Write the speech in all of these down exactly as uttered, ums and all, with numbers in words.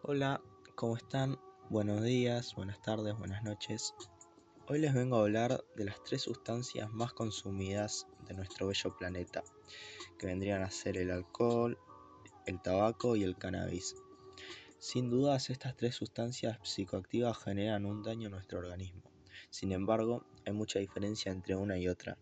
Hola, ¿cómo están? Buenos días, buenas tardes, buenas noches. Hoy les vengo a hablar de las tres sustancias más consumidas de nuestro bello planeta, que vendrían a ser el alcohol, el tabaco y el cannabis. Sin dudas, estas tres sustancias psicoactivas generan un daño a nuestro organismo. Sin embargo, hay mucha diferencia entre una y otra.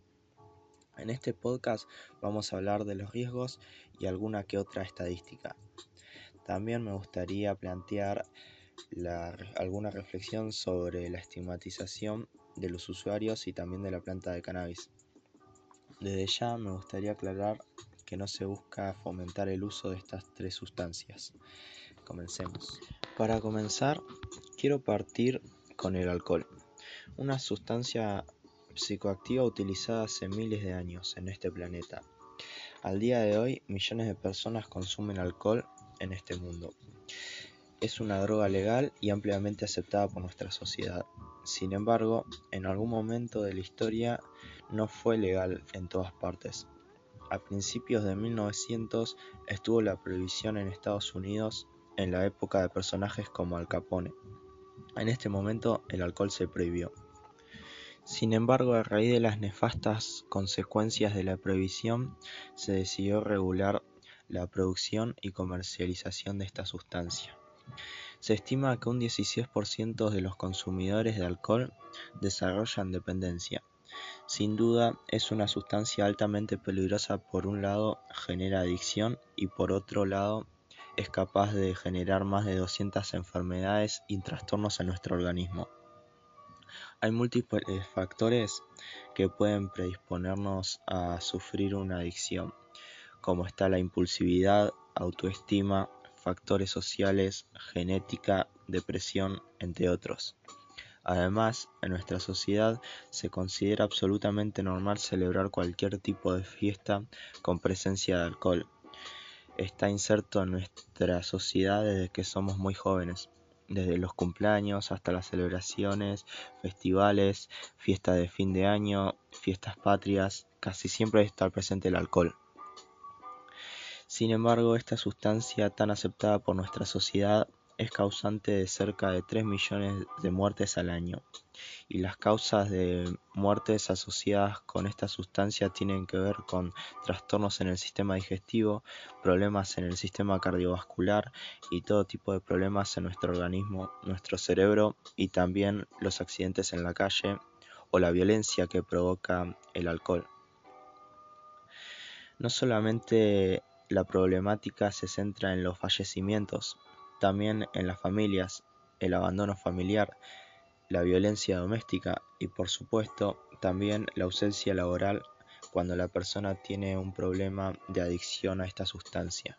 En este podcast vamos a hablar de los riesgos y alguna que otra estadística. También me gustaría plantear la, alguna reflexión sobre la estigmatización de los usuarios y también de la planta de cannabis. Desde ya me gustaría aclarar que no se busca fomentar el uso de estas tres sustancias. Comencemos. Para comenzar, quiero partir con el alcohol, una sustancia psicoactiva utilizada hace miles de años en este planeta. Al día de hoy, millones de personas consumen alcohol en este mundo. Es una droga legal y ampliamente aceptada por nuestra sociedad. Sin embargo, en algún momento de la historia no fue legal en todas partes. A principios de mil novecientos estuvo la prohibición en Estados Unidos en la época de personajes como Al Capone. En este momento el alcohol se prohibió. Sin embargo, a raíz de las nefastas consecuencias de la prohibición, se decidió regular la producción y comercialización de esta sustancia. Se estima que un dieciséis por ciento de los consumidores de alcohol desarrollan dependencia. Sin duda, es una sustancia altamente peligrosa. Por un lado, genera adicción y por otro lado, es capaz de generar más de doscientas enfermedades y trastornos en nuestro organismo. Hay múltiples factores que pueden predisponernos a sufrir una adicción, como está la impulsividad, autoestima, factores sociales, genética, depresión, entre otros. Además, en nuestra sociedad se considera absolutamente normal celebrar cualquier tipo de fiesta con presencia de alcohol. Está inserto en nuestra sociedad desde que somos muy jóvenes, desde los cumpleaños hasta las celebraciones, festivales, fiestas de fin de año, fiestas patrias, casi siempre está presente el alcohol. Sin embargo, esta sustancia tan aceptada por nuestra sociedad es causante de cerca de tres millones de muertes al año, y las causas de muertes asociadas con esta sustancia tienen que ver con trastornos en el sistema digestivo, problemas en el sistema cardiovascular y todo tipo de problemas en nuestro organismo, nuestro cerebro, y también los accidentes en la calle o la violencia que provoca el alcohol. No solamente la problemática se centra en los fallecimientos, también en las familias, el abandono familiar, la violencia doméstica y, por supuesto, también la ausencia laboral cuando la persona tiene un problema de adicción a esta sustancia.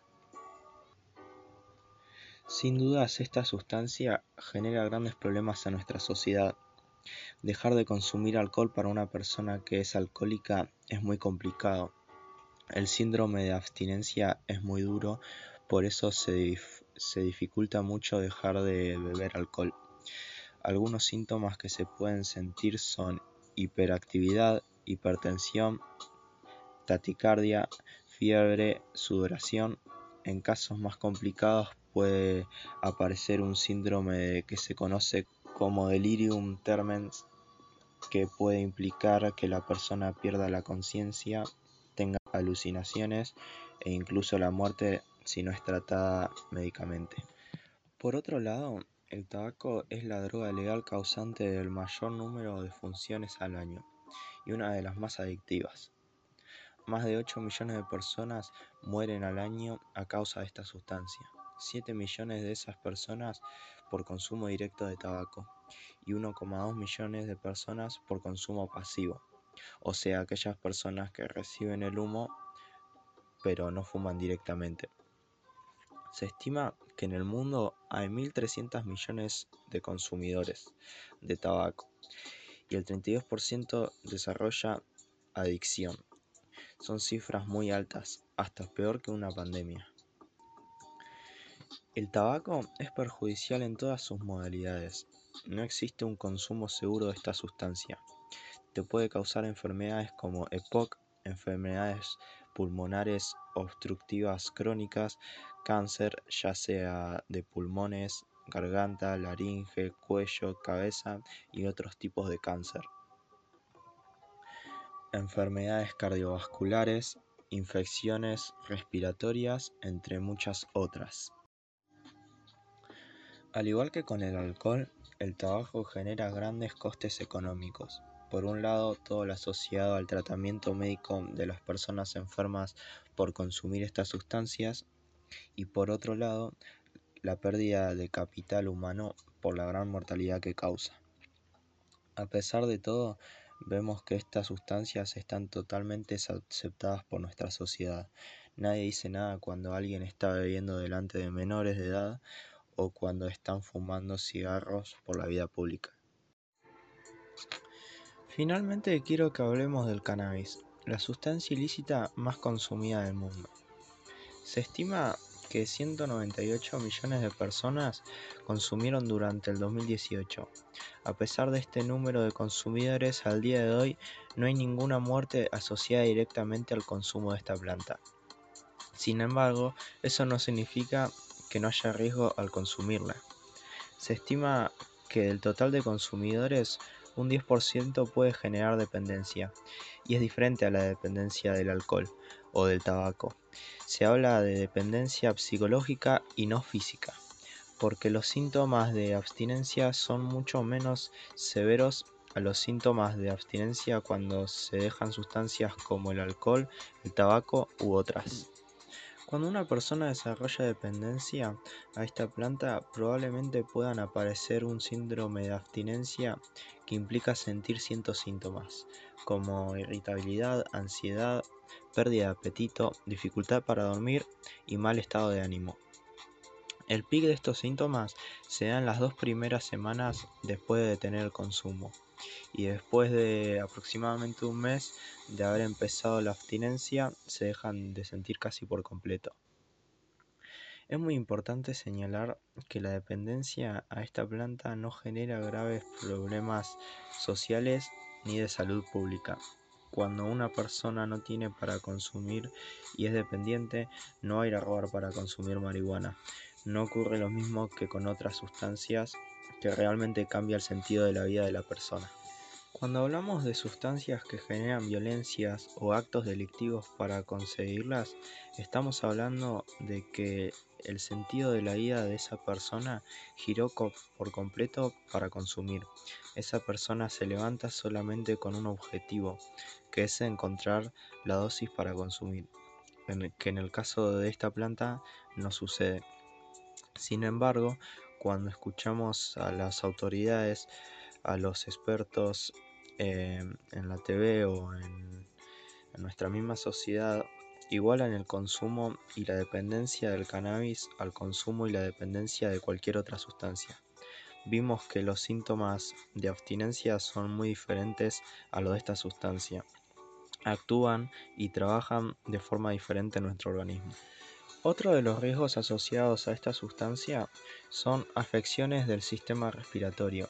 Sin dudas, esta sustancia genera grandes problemas a nuestra sociedad. Dejar de consumir alcohol para una persona que es alcohólica es muy complicado. El síndrome de abstinencia es muy duro, por eso se, dif- se dificulta mucho dejar de beber alcohol. Algunos síntomas que se pueden sentir son hiperactividad, hipertensión, taquicardia, fiebre, sudoración. En casos más complicados puede aparecer un síndrome que se conoce como delirium tremens, que puede implicar que la persona pierda la conciencia, tenga alucinaciones e incluso la muerte si no es tratada médicamente. Por otro lado, el tabaco es la droga legal causante del mayor número de funciones al año y una de las más adictivas. Más de ocho millones de personas mueren al año a causa de esta sustancia. siete millones de esas personas por consumo directo de tabaco y uno coma dos millones de personas por consumo pasivo, o sea, aquellas personas que reciben el humo pero no fuman directamente. Se estima que en el mundo hay mil trescientos millones de consumidores de tabaco y el treinta y dos por ciento desarrolla adicción. Son cifras muy altas, hasta peor que una pandemia. El tabaco es perjudicial en todas sus modalidades. No existe un consumo seguro de esta sustancia. Te puede causar enfermedades como E P O C, enfermedades pulmonares obstructivas crónicas, cáncer ya sea de pulmones, garganta, laringe, cuello, cabeza y otros tipos de cáncer. Enfermedades cardiovasculares, infecciones respiratorias, entre muchas otras. Al igual que con el alcohol, el tabaco genera grandes costes económicos. Por un lado, todo lo asociado al tratamiento médico de las personas enfermas por consumir estas sustancias, y por otro lado, la pérdida de capital humano por la gran mortalidad que causa. A pesar de todo, vemos que estas sustancias están totalmente aceptadas por nuestra sociedad. Nadie dice nada cuando alguien está bebiendo delante de menores de edad o cuando están fumando cigarros por la vía pública. Finalmente quiero que hablemos del cannabis, la sustancia ilícita más consumida del mundo. Se estima que ciento noventa y ocho millones de personas consumieron durante el dos mil dieciocho. A pesar de este número de consumidores, al día de hoy no hay ninguna muerte asociada directamente al consumo de esta planta. Sin embargo, eso no significa que no haya riesgo al consumirla. Se estima que del total de consumidores, un diez por ciento puede generar dependencia, y es diferente a la dependencia del alcohol o del tabaco. Se habla de dependencia psicológica y no física, porque los síntomas de abstinencia son mucho menos severos a los síntomas de abstinencia cuando se dejan sustancias como el alcohol, el tabaco u otras. Cuando una persona desarrolla dependencia a esta planta, probablemente puedan aparecer un síndrome de abstinencia que implica sentir ciertos síntomas, como irritabilidad, ansiedad, pérdida de apetito, dificultad para dormir y mal estado de ánimo. El pic de estos síntomas se da en las dos primeras semanas después de tener el consumo, y después de aproximadamente un mes de haber empezado la abstinencia se dejan de sentir casi por completo. Es muy importante señalar que la dependencia a esta planta no genera graves problemas sociales ni de salud pública. Cuando una persona no tiene para consumir y es dependiente, no va a ir a robar para consumir marihuana. No ocurre lo mismo que con otras sustancias que realmente cambia el sentido de la vida de la persona. Cuando hablamos de sustancias que generan violencias o actos delictivos para conseguirlas, estamos hablando de que el sentido de la vida de esa persona giró por completo para consumir. Esa persona se levanta solamente con un objetivo, que es encontrar la dosis para consumir, que en el caso de esta planta no sucede. Sin embargo, cuando escuchamos a las autoridades, a los expertos eh, en la T V o en, en nuestra misma sociedad, igualan el consumo y la dependencia del cannabis al consumo y la dependencia de cualquier otra sustancia. Vimos que los síntomas de abstinencia son muy diferentes a los de esta sustancia. Actúan y trabajan de forma diferente en nuestro organismo. Otro de los riesgos asociados a esta sustancia son afecciones del sistema respiratorio.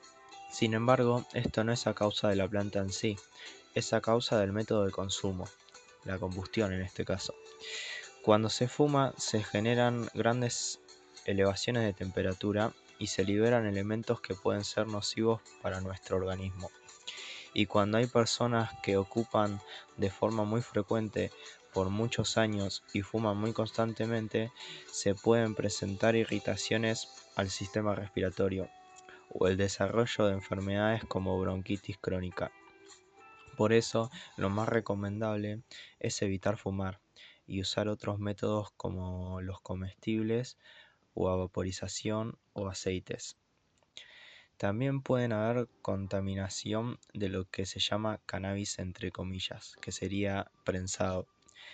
Sin embargo, esto no es a causa de la planta en sí, es a causa del método de consumo, la combustión en este caso. Cuando se fuma, se generan grandes elevaciones de temperatura y se liberan elementos que pueden ser nocivos para nuestro organismo. Y cuando hay personas que ocupan de forma muy frecuente por muchos años y fuman muy constantemente, se pueden presentar irritaciones al sistema respiratorio o el desarrollo de enfermedades como bronquitis crónica. Por eso, lo más recomendable es evitar fumar y usar otros métodos como los comestibles o a vaporización o aceites. También pueden haber contaminación de lo que se llama cannabis entre comillas, que sería prensado.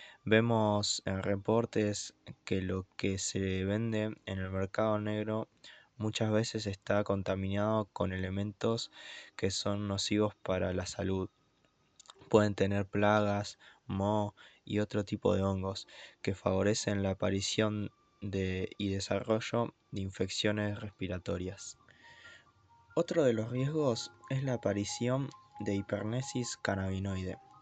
Vemos en reportes que lo que se vende en el mercado negro muchas veces está contaminado con elementos que son nocivos para la salud. Pueden tener plagas, moho y otro tipo de hongos que favorecen la aparición de y desarrollo de infecciones respiratorias. Otro de los riesgos es la aparición de hipermesis cannabinoide,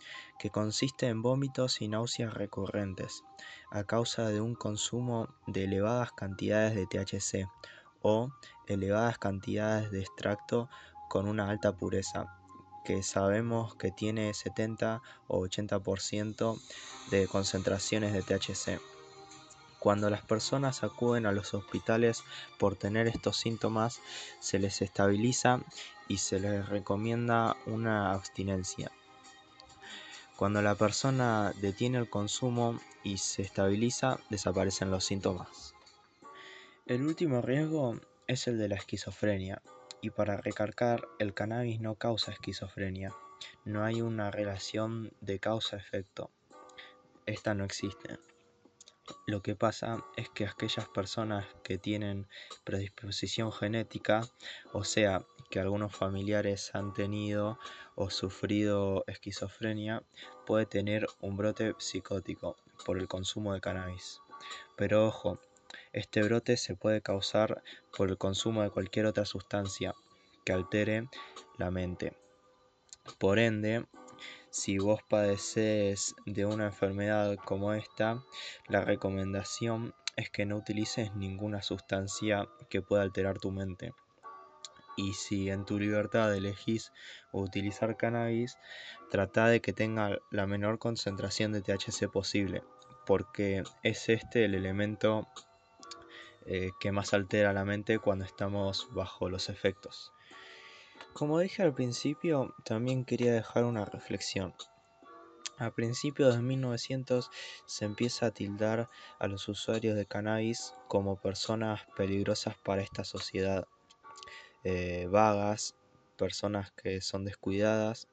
que consiste en vómitos y náuseas recurrentes a causa de un consumo de elevadas cantidades de T H C o elevadas cantidades de extracto con una alta pureza, que sabemos que tiene setenta o ochenta por ciento de concentraciones de T H C. Cuando las personas acuden a los hospitales por tener estos síntomas, se les estabiliza y se les recomienda una abstinencia. Cuando la persona detiene el consumo y se estabiliza, desaparecen los síntomas. El último riesgo es el de la esquizofrenia, y para recalcar, el cannabis no causa esquizofrenia. No hay una relación de causa-efecto. Esta no existe. Lo que pasa es que aquellas personas que tienen predisposición genética, o sea, que algunos familiares han tenido o sufrido esquizofrenia, puede tener un brote psicótico por el consumo de cannabis. Pero ojo, este brote se puede causar por el consumo de cualquier otra sustancia que altere la mente. Por ende, si vos padeces de una enfermedad como esta, la recomendación es que no utilices ninguna sustancia que pueda alterar tu mente. Y si en tu libertad elegís utilizar cannabis, trata de que tenga la menor concentración de T H C posible, porque es este el elemento eh, que más altera la mente cuando estamos bajo los efectos. Como dije al principio, también quería dejar una reflexión. A principios de mil novecientos se empieza a tildar a los usuarios de cannabis como personas peligrosas para esta sociedad, eh, vagas, personas que son descuidadas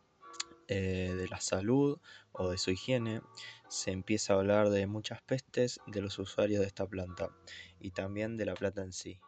eh, de la salud o de su higiene. Se empieza a hablar de muchas pestes de los usuarios de esta planta y también de la planta en sí.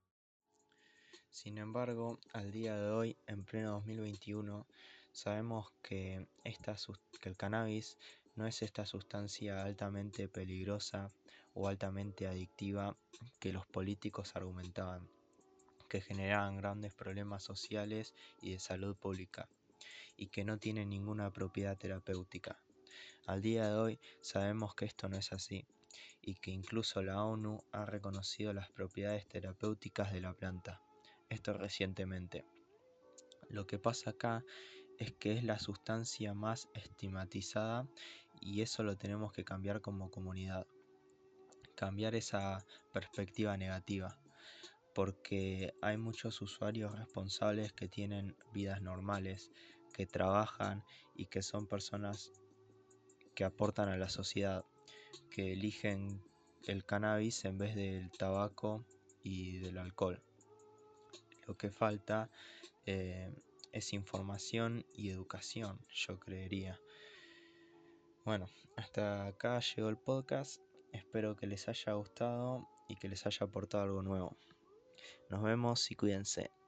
Sin embargo, al día de hoy, en pleno dos mil veintiuno, sabemos que, esta, que el cannabis no es esta sustancia altamente peligrosa o altamente adictiva que los políticos argumentaban, que generaban grandes problemas sociales y de salud pública, y que no tiene ninguna propiedad terapéutica. Al día de hoy sabemos que esto no es así, y que incluso la ONU ha reconocido las propiedades terapéuticas de la planta. Esto recientemente. Lo que pasa acá es que es la sustancia más estigmatizada y eso lo tenemos que cambiar como comunidad. Cambiar esa perspectiva negativa, porque hay muchos usuarios responsables que tienen vidas normales, que trabajan y que son personas que aportan a la sociedad, que eligen el cannabis en vez del tabaco y del alcohol. Lo que falta eh, es información y educación, yo creería. Bueno, hasta acá llegó el podcast. Espero que les haya gustado y que les haya aportado algo nuevo. Nos vemos y cuídense.